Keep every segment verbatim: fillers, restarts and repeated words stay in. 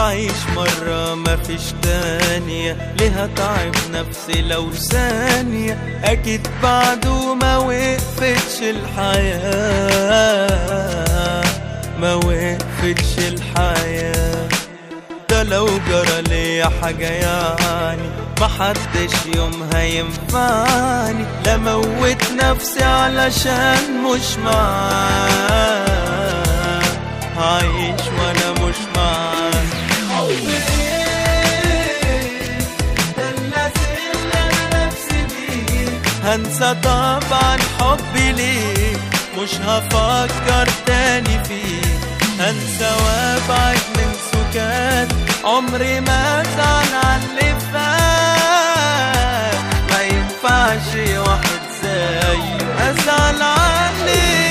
تعيش مرة مفيش تانية، ليه هتعب نفسي لو ثانية؟ أكيد بعده ما وقفتش الحياة، ما وقفتش الحياة. ده لو جرى ليا حاجة يعني محدش يوم هينفعني، لا موت نفسي علشان مش معاه، هعيش وانا مش معاه. ده اللازم اللي انا نفسي بيه، هنسى طبعا حبي ليه، مش هفكر تاني فيه، هنسى وابعد من سكات، عمري ما ازعل على اللي فات، ما ينفعش واحد زيه ازعل عليه.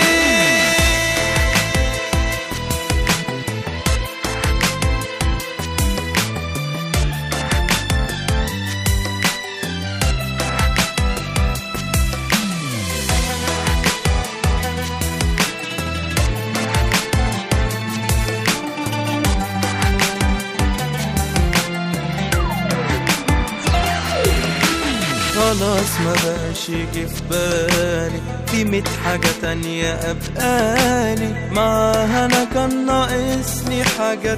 خلاص ما بقاش يجي في بالي، في ميت حاجة تانية أبقالي معاها، أنا كان ناقصني حاجات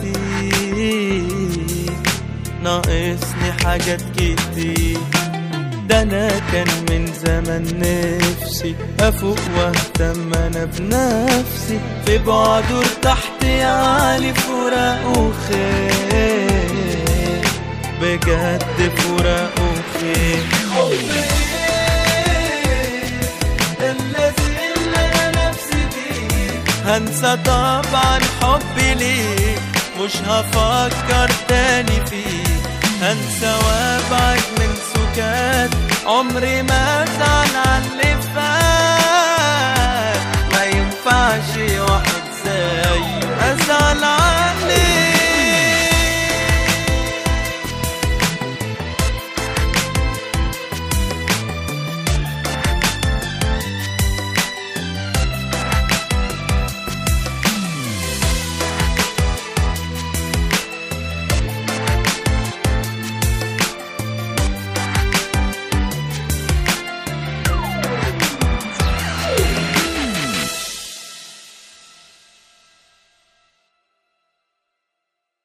كتير، ناقصني حاجات كتير. ده أنا كان من زمان نفسي أفوق وأهتم أنا بنفسي، في بعده ارتحت يعني فراق وخير، بجد فراق وخير. اللازم اللي انا نفسي بيه، هنسى طبعا حبي ليه، مش هفكر تاني فيه، هنسى وابعد من سكات، عمري ما ازعل على اللي فات، ما ينفعش واحد زيه ازعل